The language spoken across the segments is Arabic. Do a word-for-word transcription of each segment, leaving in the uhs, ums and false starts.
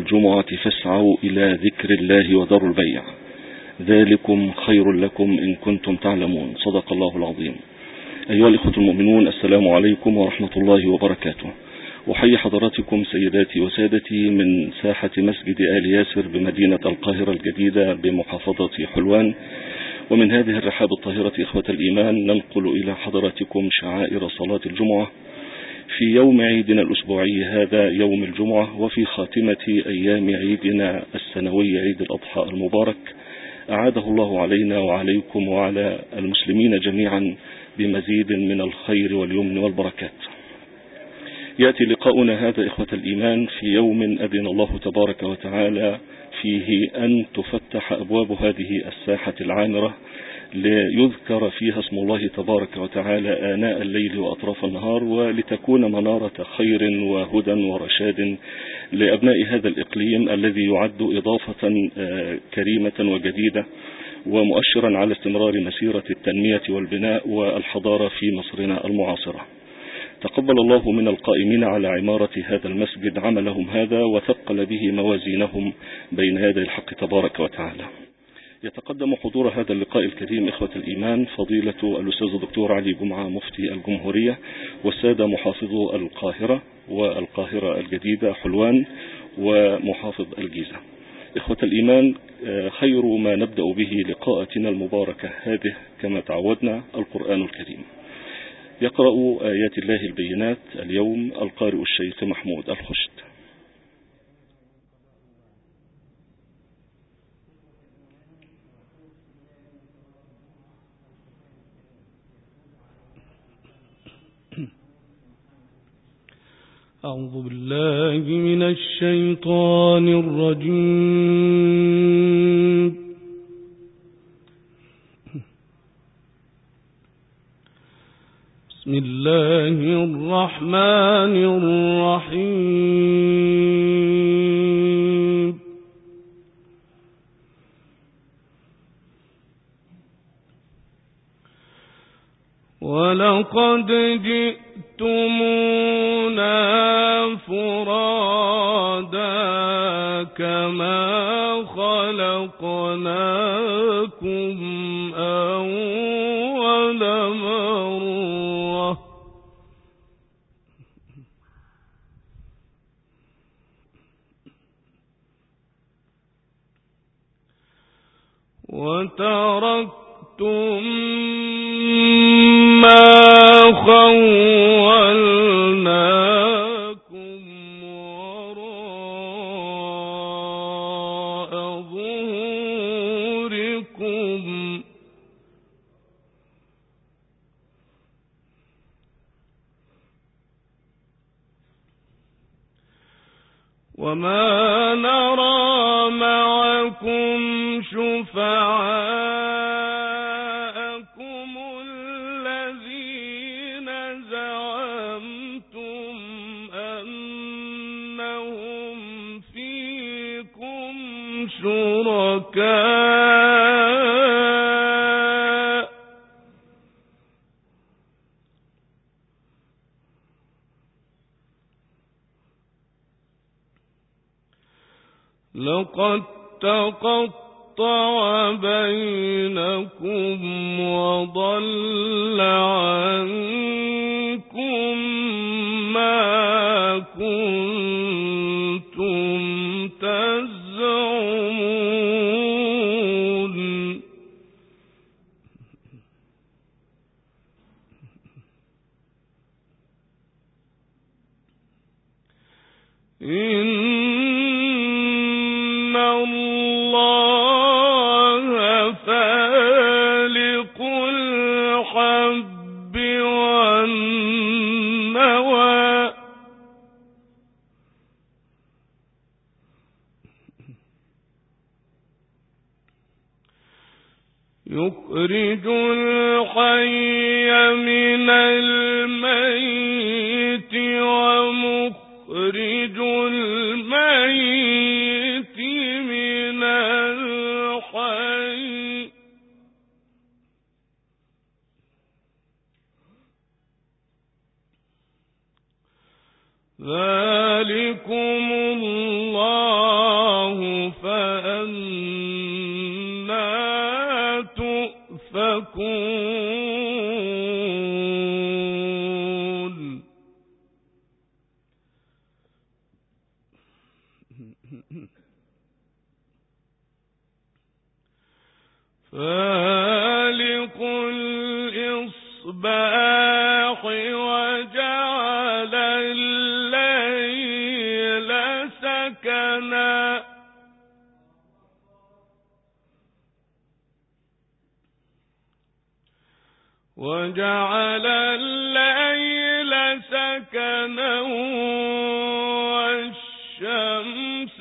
الجمعة فاسعوا إلى ذكر الله وذروا البيع، ذلكم خير لكم إن كنتم تعلمون. صدق الله العظيم. أيها الإخوة المؤمنون، السلام عليكم ورحمة الله وبركاته. أحيي حضراتكم سيداتي وسادتي من ساحة مسجد آل ياسر بمدينة القاهرة الجديدة بمحافظة حلوان. ومن هذه الرحاب الطاهرة إخوة الإيمان ننقل إلى حضراتكم شعائر صلاة الجمعة في يوم عيدنا الأسبوعي هذا يوم الجمعة، وفي خاتمة أيام عيدنا السنوي عيد الأضحى المبارك، أعاده الله علينا وعليكم وعلى المسلمين جميعا بمزيد من الخير واليمن والبركات. يأتي لقاؤنا هذا إخوة الإيمان في يوم أذن الله تبارك وتعالى فيه أن تفتح أبواب هذه الساحة العامرة ليذكر فيها اسم الله تبارك وتعالى آناء الليل وأطراف النهار، ولتكون منارة خير وهدى ورشاد لأبناء هذا الإقليم الذي يعد إضافة كريمة وجديدة ومؤشرا على استمرار مسيرة التنمية والبناء والحضارة في مصرنا المعاصرة. تقبل الله من القائمين على عمارة هذا المسجد عملهم هذا وثقل به موازينهم بين يدي الحق تبارك وتعالى. يتقدم حضور هذا اللقاء الكريم إخوة الإيمان فضيلة الأستاذ الدكتور علي جمعة مفتي الجمهورية، والسادة محافظو القاهرة والقاهرة الجديدة حلوان ومحافظ الجيزة. إخوة الإيمان، خير ما نبدأ به لقاءتنا المباركة هذه كما تعودنا القرآن الكريم. يقرأ آيات الله البينات اليوم القارئ الشيخ محمود الخشت. أعوذ بالله من الشيطان الرجيم. بسم الله الرحمن الرحيم. ولقد جئتمونا فرادا كما خلقناكم أول مرة وتركتم ما خولناكم وراء ظهوركم وما نرى معكم شفعاءكم الذين زعمتم أنهم فيكم شركاء لقد تقطع بينكم وضل عنكم ما كنتم تزعمون إن الله فالق الحب والنوى يخرج الحي من الميت ومخرج الميت من الحي ذلكم الله يؤفكون فالق الإصباح وجعل الليل سكنا وجعل الليل سكنا والشمس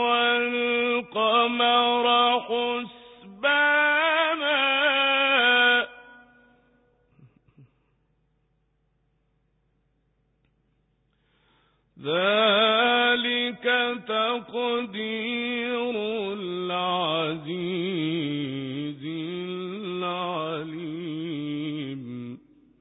والقمر حسبانا ذلك تقدير العزيز العليم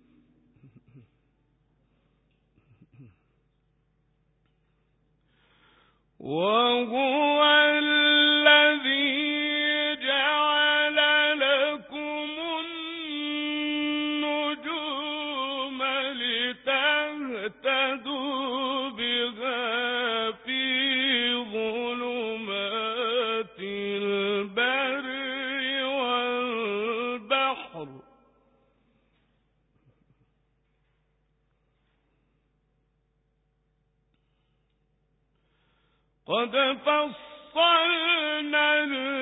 وهو الذي جعل لكم النجوم لتهتدوا بها في ظلمات البر والبحر قد فصلنا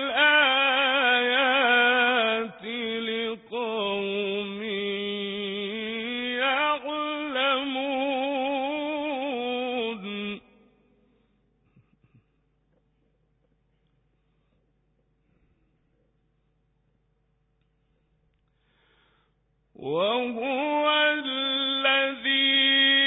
الآيات لقوم يعلمون وهو الذي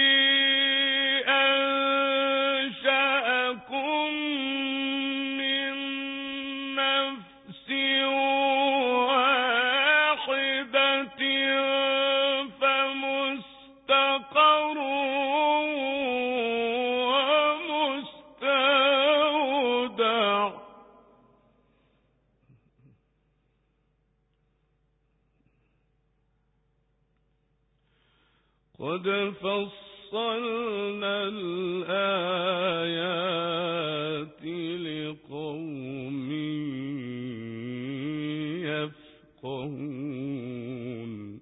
أنشأكم من نفس واحدة فمستقر ومستودع قد فصلنا الآيات لقوم يفقهون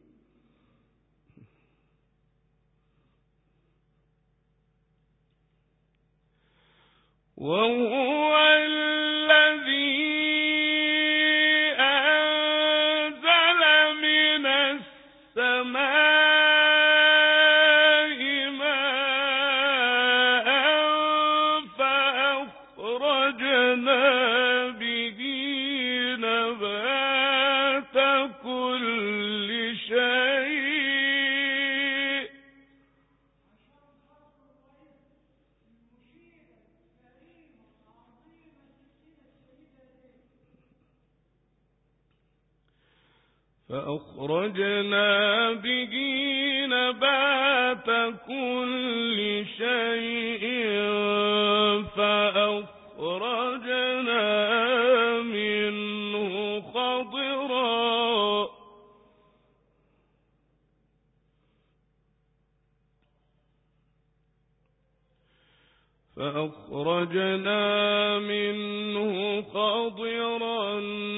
وهو الذي أنزل من السماء فأخرجنا به نبات كل شيء فأخرجنا منه خضرا فأخرجنا منه خضرا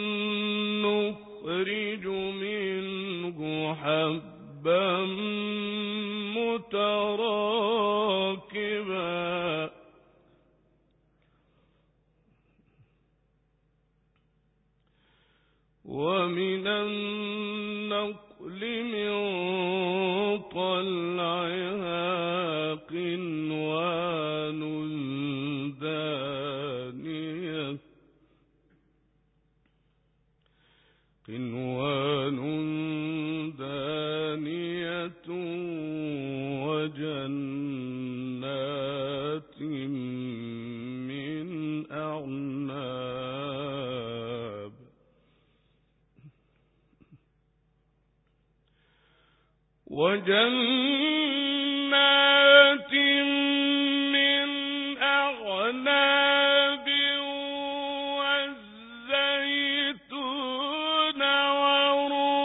نخرج منه حبا متراكبا ومن النخل من طلعها قنوان دانية قنوان دانية وجنات من أعناب وجنات من أعناب والزيتون ورمان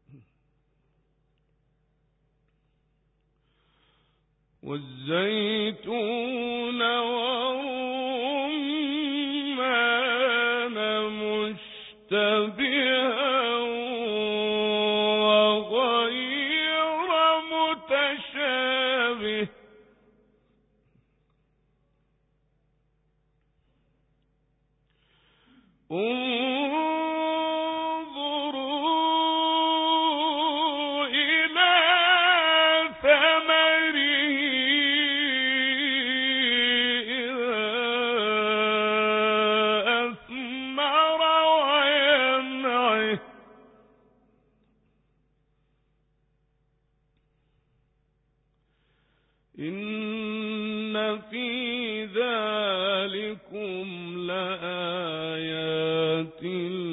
والزيتون والرمان مشتبها وغير متشابه انظروا إلى ثمره إذا أثمر وينعه إن في ذلكم لآيات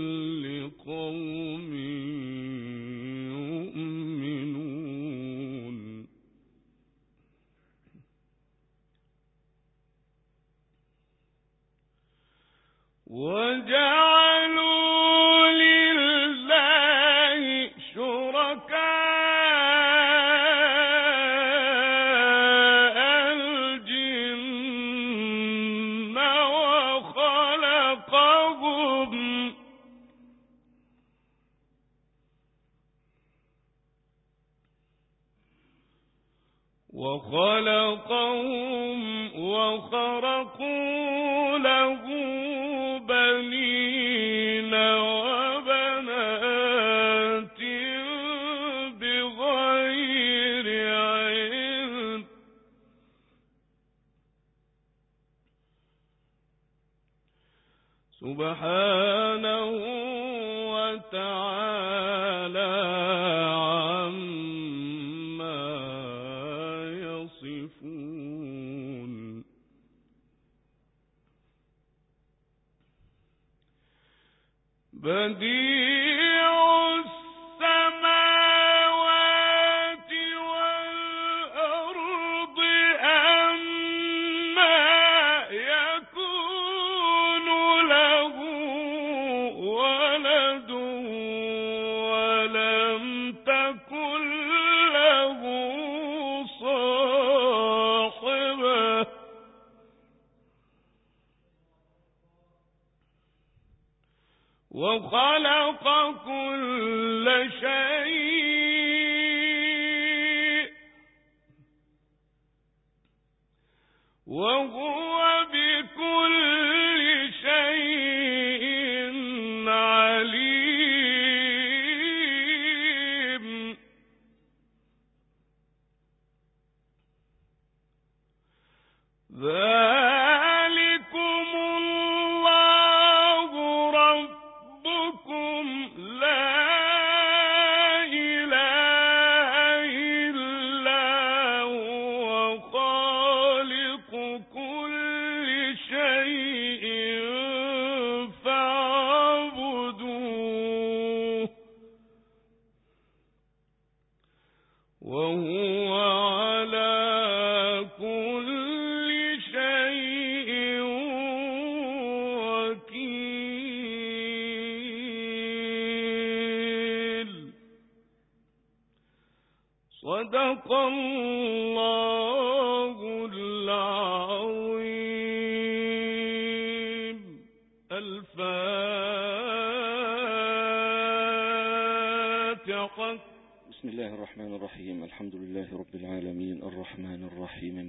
لقوم يؤمنون وجعلوا لله شركاء الجن وخلقهم وخلقهم وخرقوا له بنين وبنات بغير علم سبحانه وتعالى عما يصفون بديع السماوات والأرض أنى يكون له ولد ولم تكن له صاحبة وخلق كل شيء وهو بكل شيء عليم ذلكم الله ربكم لا إله إلا هو خالق كل شيء فاعبدوه وهو على كل شيء وكيل صدق الله العظيم. الفاتحة. بسم الله الرحمن الرحيم. الحمد لله رب العالمين الرحمن الرحيم